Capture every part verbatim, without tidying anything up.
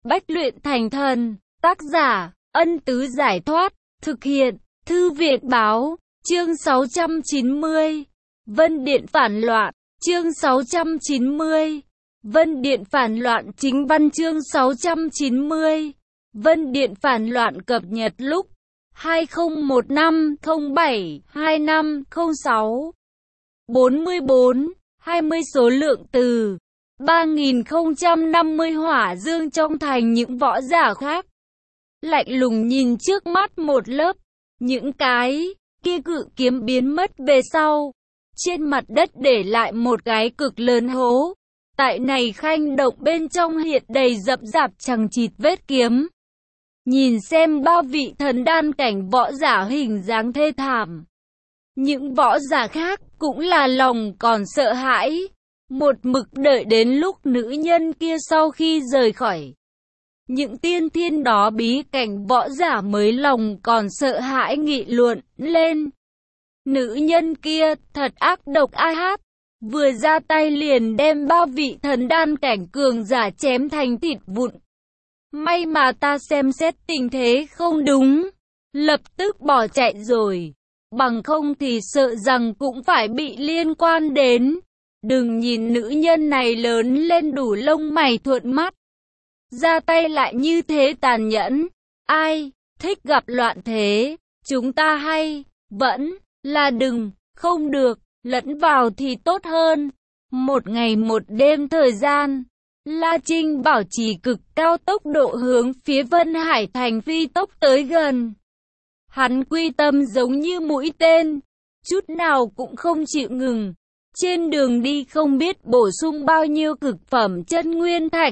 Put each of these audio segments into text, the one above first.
bách luyện thành thần. Tác giả, Ân Tứ Giải Thoát. Thực hiện, Thư viện báo. Chương sáu trăm chín mươi. Vân Điện phản loạn. Chương sáu trăm chín mươi. Vân Điện phản loạn. Chính văn chương sáu trăm chín mươi. Vân Điện phản loạn cập nhật lúc hai không một năm không bảy hai năm không sáu. bốn mươi bốn, hai mươi số lượng từ ba nghìn không trăm năm mươi hỏa dương trong thành. Những võ giả khác lạnh lùng nhìn trước mắt một lớp, những cái kia cự kiếm biến mất về sau. Trên mặt đất để lại một cái cực lớn hố. Tại này khanh động bên trong hiện đầy rậm rạp chằng chịt vết kiếm. Nhìn xem ba vị thần đan cảnh võ giả hình dáng thê thảm. Những võ giả khác cũng là lòng còn sợ hãi. Một mực đợi đến lúc nữ nhân kia sau khi rời khỏi những tiên thiên đó bí cảnh, võ giả mới lòng còn sợ hãi nghị luận lên. Nữ nhân kia thật ác độc ai hát. Vừa ra tay liền đem ba vị thần đan cảnh cường giả chém thành thịt vụn. May mà ta xem xét tình thế không đúng, lập tức bỏ chạy rồi. Bằng không thì sợ rằng cũng phải bị liên quan đến. Đừng nhìn nữ nhân này lớn lên đủ lông mày thuận mắt, ra tay lại như thế tàn nhẫn. Ai thích gặp loạn thế, chúng ta hay vẫn là đừng, không được, lẫn vào thì tốt hơn. Một ngày một đêm thời gian, La Trinh bảo trì cực cao tốc độ hướng phía Vân Hải Thành phi tốc tới gần. Hắn quy tâm giống như mũi tên, chút nào cũng không chịu ngừng. Trên đường đi không biết bổ sung bao nhiêu cực phẩm chân nguyên thạch.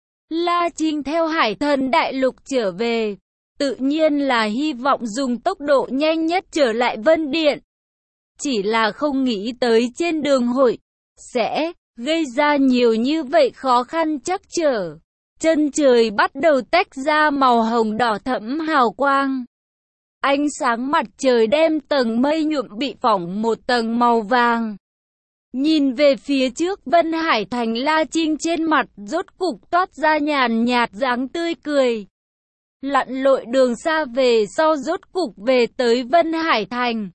La Trinh theo Hải Thần Đại Lục trở về, tự nhiên là hy vọng dùng tốc độ nhanh nhất trở lại Vân Điện. Chỉ là không nghĩ tới trên đường hội sẽ gây ra nhiều như vậy khó khăn trắc trở. Chân trời bắt đầu tách ra màu hồng đỏ thẫm hào quang. Ánh sáng mặt trời đem tầng mây nhuộm bị phỏng một tầng màu vàng. Nhìn về phía trước Vân Hải Thành, La Trinh trên mặt rốt cục toát ra nhàn nhạt dáng tươi cười. Lặn lội đường xa về sau rốt cục về tới Vân Hải Thành.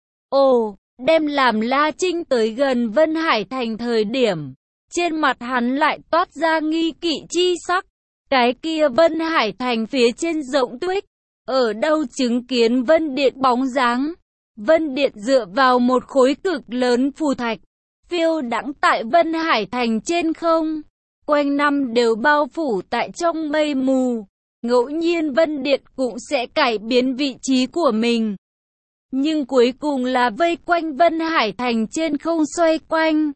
Ồ, đem làm La Trinh tới gần Vân Hải Thành thời điểm, trên mặt hắn lại toát ra nghi kỵ chi sắc. Cái kia Vân Hải Thành phía trên rộng tuyết, ở đâu chứng kiến Vân Điện bóng dáng. Vân Điện dựa vào một khối cực lớn phù thạch, phiêu đãng tại Vân Hải Thành trên không, quanh năm đều bao phủ tại trong mây mù. Ngẫu nhiên Vân Điện cũng sẽ cải biến vị trí của mình, nhưng cuối cùng là vây quanh Vân Hải Thành trên không xoay quanh.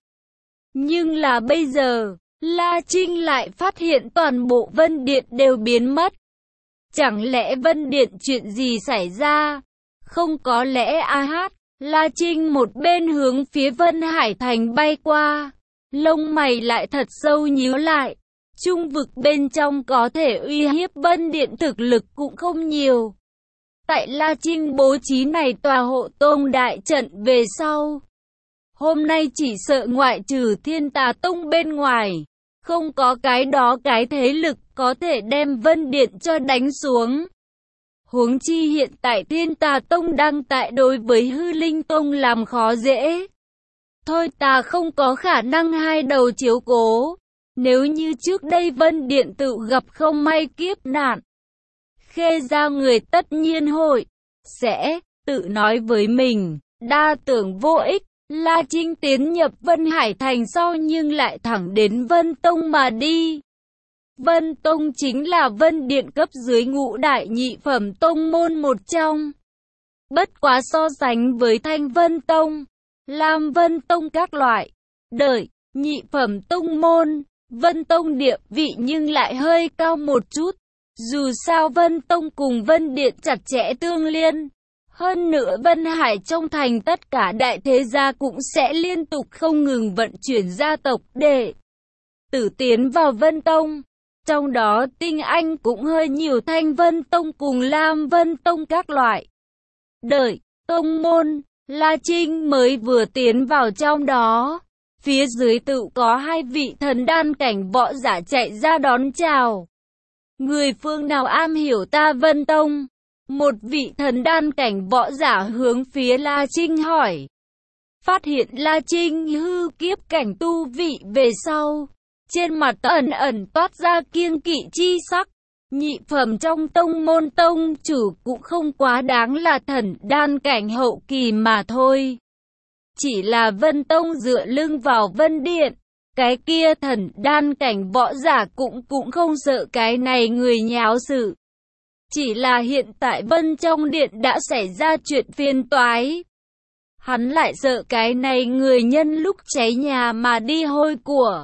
Nhưng là bây giờ, La Trinh lại phát hiện toàn bộ Vân Điện đều biến mất. Chẳng lẽ Vân Điện chuyện gì xảy ra? Không có lẽ a hát. La Trinh một bên hướng phía Vân Hải Thành bay qua, lông mày lại thật sâu nhíu lại. Trung vực bên trong có thể uy hiếp Vân Điện thực lực cũng không nhiều. Tại La Trinh bố trí này tòa hộ tông đại trận về sau, hôm nay chỉ sợ ngoại trừ Thiên Tà Tông bên ngoài, không có cái đó cái thế lực có thể đem Vân Điện cho đánh xuống. Huống chi hiện tại Thiên Tà Tông đang tại đối với Hư Linh Tông làm khó dễ. Thôi ta không có khả năng hai đầu chiếu cố. Nếu như trước đây Vân Điện tự gặp không may kiếp nạn, Khê gia người tất nhiên hội sẽ tự nói với mình, đa tưởng vô ích. La Trinh tiến nhập Vân Hải Thành sau nhưng lại thẳng đến Vân Tông mà đi. Vân Tông chính là Vân Điện cấp dưới ngũ đại nhị phẩm tông môn một trong. Bất quá so sánh với Thanh Vân Tông, Lam Vân Tông các loại đời nhị phẩm tông môn, Vân Tông địa vị nhưng lại hơi cao một chút. Dù sao Vân Tông cùng Vân Điện chặt chẽ tương liên. Hơn nữa Vân Hải trong thành tất cả đại thế gia cũng sẽ liên tục không ngừng vận chuyển gia tộc để tử tiến vào Vân Tông. Trong đó tinh anh cũng hơi nhiều, Thanh Vân Tông cùng Lam Vân Tông các loại đời tông môn. La Trinh mới vừa tiến vào trong đó, phía dưới tự có hai vị thần đan cảnh võ giả chạy ra đón chào. Người phương nào am hiểu ta Vân Tông? Một vị thần đan cảnh võ giả hướng phía La Trinh hỏi. Phát hiện La Trinh hư kiếp cảnh tu vị về sau, trên mặt ẩn ẩn toát ra kiêng kỵ chi sắc. Nhị phẩm trong tông môn tông chủ cũng không quá đáng là thần đan cảnh hậu kỳ mà thôi. Chỉ là Vân Tông dựa lưng vào Vân Điện, cái kia thần đan cảnh võ giả cũng cũng không sợ cái này người nháo sự. Chỉ là hiện tại Vân trong điện đã xảy ra chuyện phiền toái. Hắn lại sợ cái này người nhân lúc cháy nhà mà đi hôi của.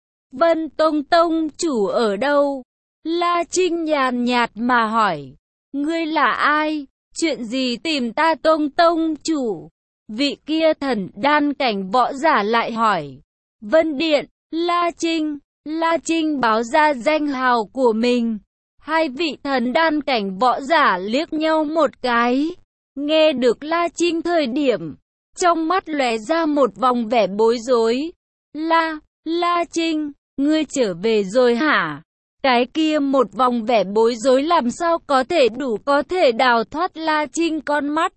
Vân Tông tông chủ ở đâu? La Trinh nhàn nhạt mà hỏi. Ngươi là ai? Chuyện gì tìm ta Tông tông chủ? Vị kia thần đan cảnh võ giả lại hỏi. Vân Điện, La Trinh. La Trinh báo ra danh hào của mình. Hai vị thần đan cảnh võ giả liếc nhau một cái. Nghe được La Trinh thời điểm, trong mắt lóe ra một vòng vẻ bối rối. La, La Trinh, ngươi trở về rồi hả? Cái kia một vòng vẻ bối rối làm sao có thể đủ có thể đào thoát La Trinh con mắt.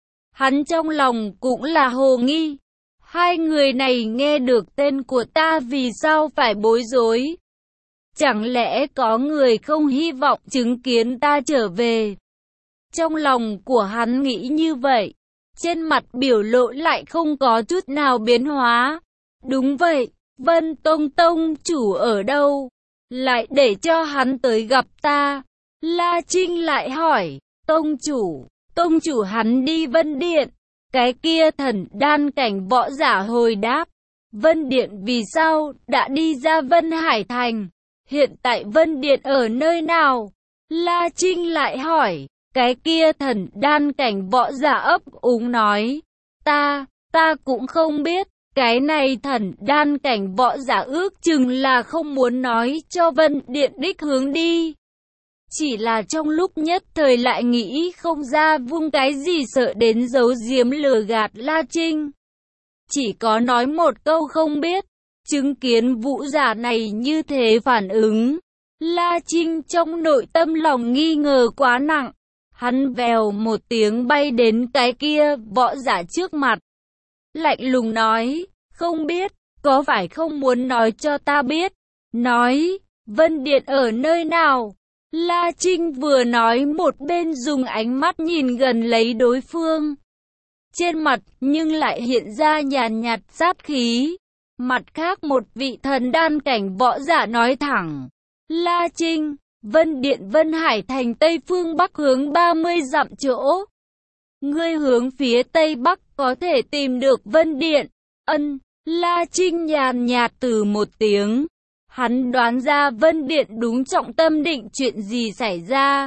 Hắn trong lòng cũng là hồ nghi. Hai người này nghe được tên của ta vì sao phải bối rối? Chẳng lẽ có người không hy vọng chứng kiến ta trở về? Trong lòng của hắn nghĩ như vậy. Trên mặt biểu lộ lại không có chút nào biến hóa. Đúng vậy, Vân Tông tông chủ ở đâu? Lại để cho hắn tới gặp ta. La Trinh lại hỏi, tông chủ, tông chủ hắn đi Vân Điện. Cái kia thần đan cảnh võ giả hồi đáp, Vân Điện vì sao đã đi ra Vân Hải Thành? Hiện tại Vân Điện ở nơi nào? La Trinh lại hỏi, cái kia thần đan cảnh võ giả ấp úng nói, ta, ta cũng không biết. Cái này thần đan cảnh võ giả ước chừng là không muốn nói cho Vân Điện đích hướng đi. Chỉ là trong lúc nhất thời lại nghĩ không ra vung cái gì sợ đến giấu giếm lừa gạt La Trinh. Chỉ có nói một câu không biết, chứng kiến vũ giả này như thế phản ứng. La Trinh trong nội tâm lòng nghi ngờ quá nặng. Hắn vèo một tiếng bay đến cái kia võ giả trước mặt. Lạnh lùng nói, không biết, có phải không muốn nói cho ta biết? Nói, Vân Điện ở nơi nào? La Trinh vừa nói một bên dùng ánh mắt nhìn gần lấy đối phương. Trên mặt nhưng lại hiện ra nhàn nhạt sát khí. Mặt khác một vị thần đan cảnh võ giả nói thẳng. La Trinh, Vân Điện Vân Hải Thành Tây Phương Bắc hướng ba mươi dặm chỗ. Ngươi hướng phía Tây Bắc có thể tìm được Vân Điện. Ân, La Trinh nhàn nhạt từ một tiếng. Hắn đoán ra Vân Điện đúng trọng tâm định chuyện gì xảy ra.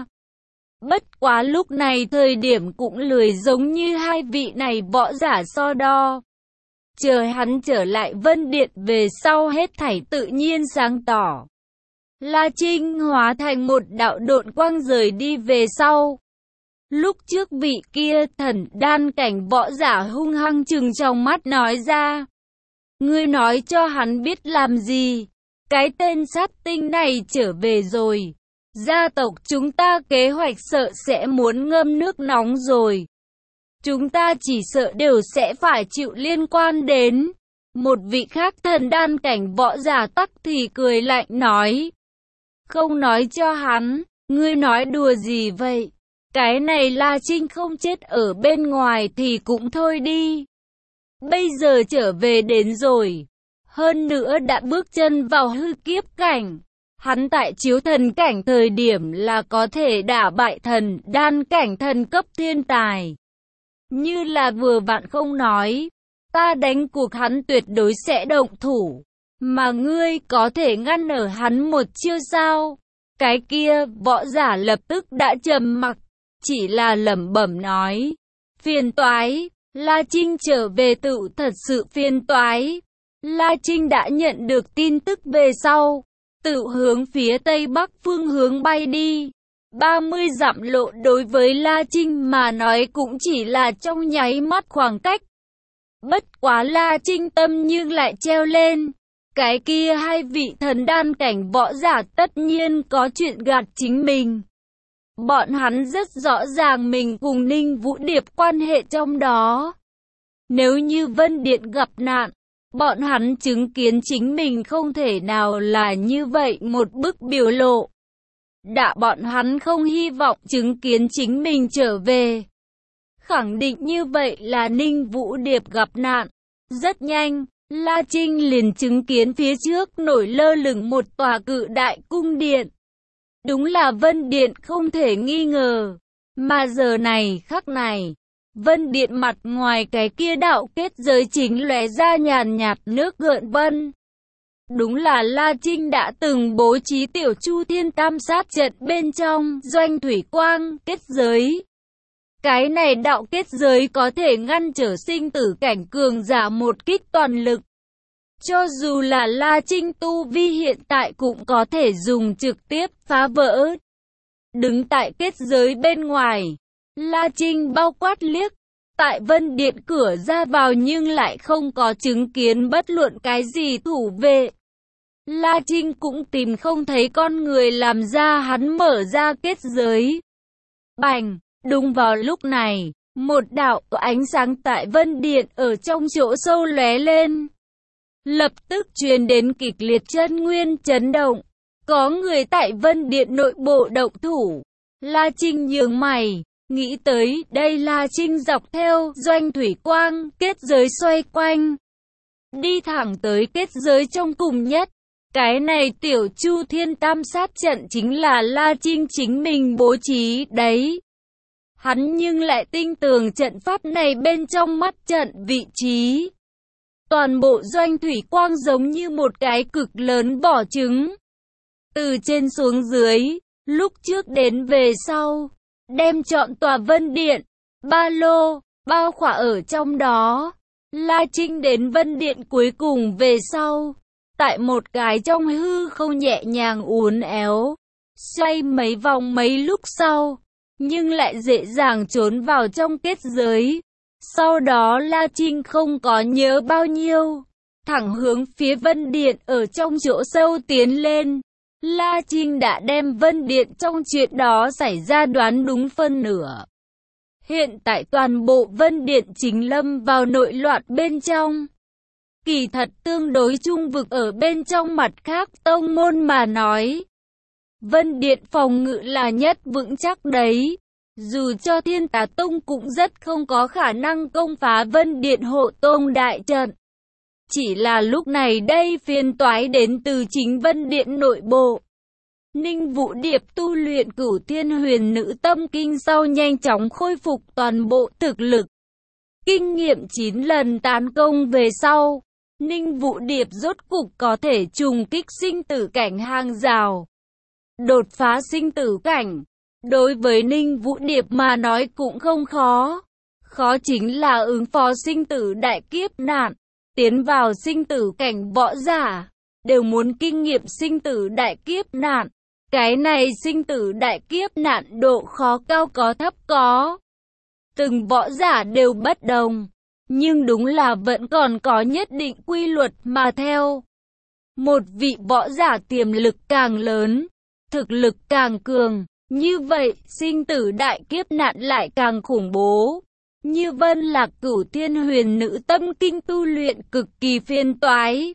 Bất quá lúc này thời điểm cũng lười giống như hai vị này võ giả so đo. Chờ hắn trở lại Vân Điện về sau hết thảy tự nhiên sáng tỏ. La Trinh hóa thành một đạo độn quang rời đi về sau. Lúc trước vị kia thần đan cảnh võ giả hung hăng trừng trong mắt nói ra. Ngươi nói cho hắn biết làm gì? Cái tên sát tinh này trở về rồi. Gia tộc chúng ta kế hoạch sợ sẽ muốn ngâm nước nóng rồi. Chúng ta chỉ sợ đều sẽ phải chịu liên quan đến. Một vị khác thần đan cảnh võ giả tắc thì cười lạnh nói. Không nói cho hắn, ngươi nói đùa gì vậy? Cái này La Trinh không chết ở bên ngoài thì cũng thôi đi. Bây giờ trở về đến rồi. Hơn nữa đã bước chân vào hư kiếp cảnh. Hắn tại chiếu thần cảnh thời điểm là có thể đả bại thần đan cảnh thần cấp thiên tài. Như là vừa vặn không nói. Ta đánh cuộc hắn tuyệt đối sẽ động thủ. Mà ngươi có thể ngăn ở hắn một chiêu sao? Cái kia võ giả lập tức đã trầm mặc. Chỉ là lẩm bẩm nói. Phiền toái. La Trinh trở về tự thật sự phiền toái. La Trinh đã nhận được tin tức về sau. Tự hướng phía tây bắc phương hướng bay đi. ba mươi dặm lộ đối với La Trinh mà nói cũng chỉ là trong nháy mắt khoảng cách. Bất quá La Trinh tâm nhưng lại treo lên. Cái kia hai vị thần đan cảnh võ giả tất nhiên có chuyện gạt chính mình. Bọn hắn rất rõ ràng mình cùng Ninh Vũ Điệp quan hệ trong đó. Nếu như Vân Điện gặp nạn, bọn hắn chứng kiến chính mình không thể nào là như vậy một bức biểu lộ. Đã bọn hắn không hy vọng chứng kiến chính mình trở về. Khẳng định như vậy là Ninh Vũ Điệp gặp nạn. Rất nhanh, La Trinh liền chứng kiến phía trước nổi lơ lửng một tòa cự đại cung điện. Đúng là Vân Điện không thể nghi ngờ. Mà giờ này khắc này, Vân Điện mặt ngoài cái kia đạo kết giới chính lóe ra nhàn nhạt nước gợn vân. Đúng là La Trinh đã từng bố trí tiểu Chu Thiên Tam Sát trận bên trong doanh thủy quang kết giới. Cái này đạo kết giới có thể ngăn trở sinh tử cảnh cường giả một kích toàn lực. Cho dù là La Trinh tu vi hiện tại cũng có thể dùng trực tiếp phá vỡ. Đứng tại kết giới bên ngoài, La Trinh bao quát liếc. Tại Vân Điện cửa ra vào nhưng lại không có chứng kiến bất luận cái gì thủ vệ. La Trinh cũng tìm không thấy con người làm ra hắn mở ra kết giới. Bành! Đúng vào lúc này, một đạo ánh sáng tại Vân Điện ở trong chỗ sâu lóe lên. Lập tức truyền đến kịch liệt chân nguyên chấn động. Có người tại Vân Điện nội bộ động thủ. La Trinh nhướng mày, nghĩ tới đây La Trinh dọc theo doanh thủy quang kết giới xoay quanh. Đi thẳng tới kết giới trong cùng nhất. Cái này tiểu Chu Thiên Tam Sát trận chính là La Trinh chính mình bố trí đấy. Hắn nhưng lại tin tưởng trận pháp này bên trong mắt trận vị trí. Toàn bộ doanh thủy quang giống như một cái cực lớn vỏ trứng. Từ trên xuống dưới, lúc trước đến về sau, đem trọn tòa Vân Điện, ba lô, bao khỏa ở trong đó. La Trinh đến Vân Điện cuối cùng về sau, tại một cái trong hư không nhẹ nhàng uốn éo, xoay mấy vòng mấy lúc sau, nhưng lại dễ dàng trốn vào trong kết giới. Sau đó La Trinh không có nhớ bao nhiêu, thẳng hướng phía Vân Điện ở trong chỗ sâu tiến lên. La Trinh đã đem Vân Điện trong chuyện đó xảy ra đoán đúng phân nửa. Hiện tại toàn bộ Vân Điện chính lâm vào nội loạn bên trong. Kỳ thật tương đối trung vực ở bên trong mặt khác tông môn mà nói. Vân Điện phòng ngự là nhất vững chắc đấy. Dù cho Thiên Tà Tông cũng rất không có khả năng công phá Vân Điện hộ tông đại trận. Chỉ là lúc này đây phiền toái đến từ chính Vân Điện nội bộ. Ninh Vũ Điệp tu luyện Cửu Thiên Huyền Nữ Tâm Kinh sau nhanh chóng khôi phục toàn bộ thực lực. Kinh nghiệm chín lần tấn công về sau, Ninh Vũ Điệp rốt cục có thể trùng kích sinh tử cảnh hàng rào. Đột phá sinh tử cảnh, đối với Ninh Vũ Điệp mà nói cũng không khó. Khó chính là ứng phó sinh tử đại kiếp nạn. Tiến vào sinh tử cảnh võ giả, đều muốn kinh nghiệm sinh tử đại kiếp nạn. Cái này sinh tử đại kiếp nạn độ khó cao có thấp có. Từng võ giả đều bất đồng, nhưng đúng là vẫn còn có nhất định quy luật mà theo. Một vị võ giả tiềm lực càng lớn, thực lực càng cường, như vậy sinh tử đại kiếp nạn lại càng khủng bố. Như Vân Lạc Cửu Thiên Huyền Nữ Tâm Kinh tu luyện cực kỳ phiền toái.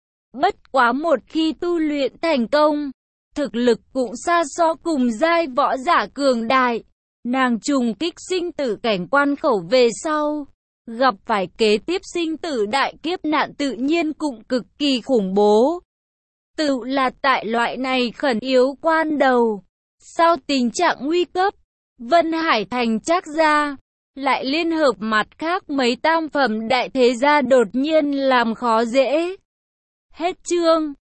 Bất quá một khi tu luyện thành công, thực lực cũng xa so cùng giai võ giả cường đại. Nàng trùng kích sinh tử cảnh quan khẩu về sau, gặp phải kế tiếp sinh tử đại kiếp nạn tự nhiên cũng cực kỳ khủng bố. Tự là tại loại này khẩn yếu quan đầu, sau tình trạng nguy cấp, Vân Hải Thành Trác gia lại liên hợp mặt khác mấy tam phẩm đại thế gia đột nhiên làm khó dễ. Hết chương.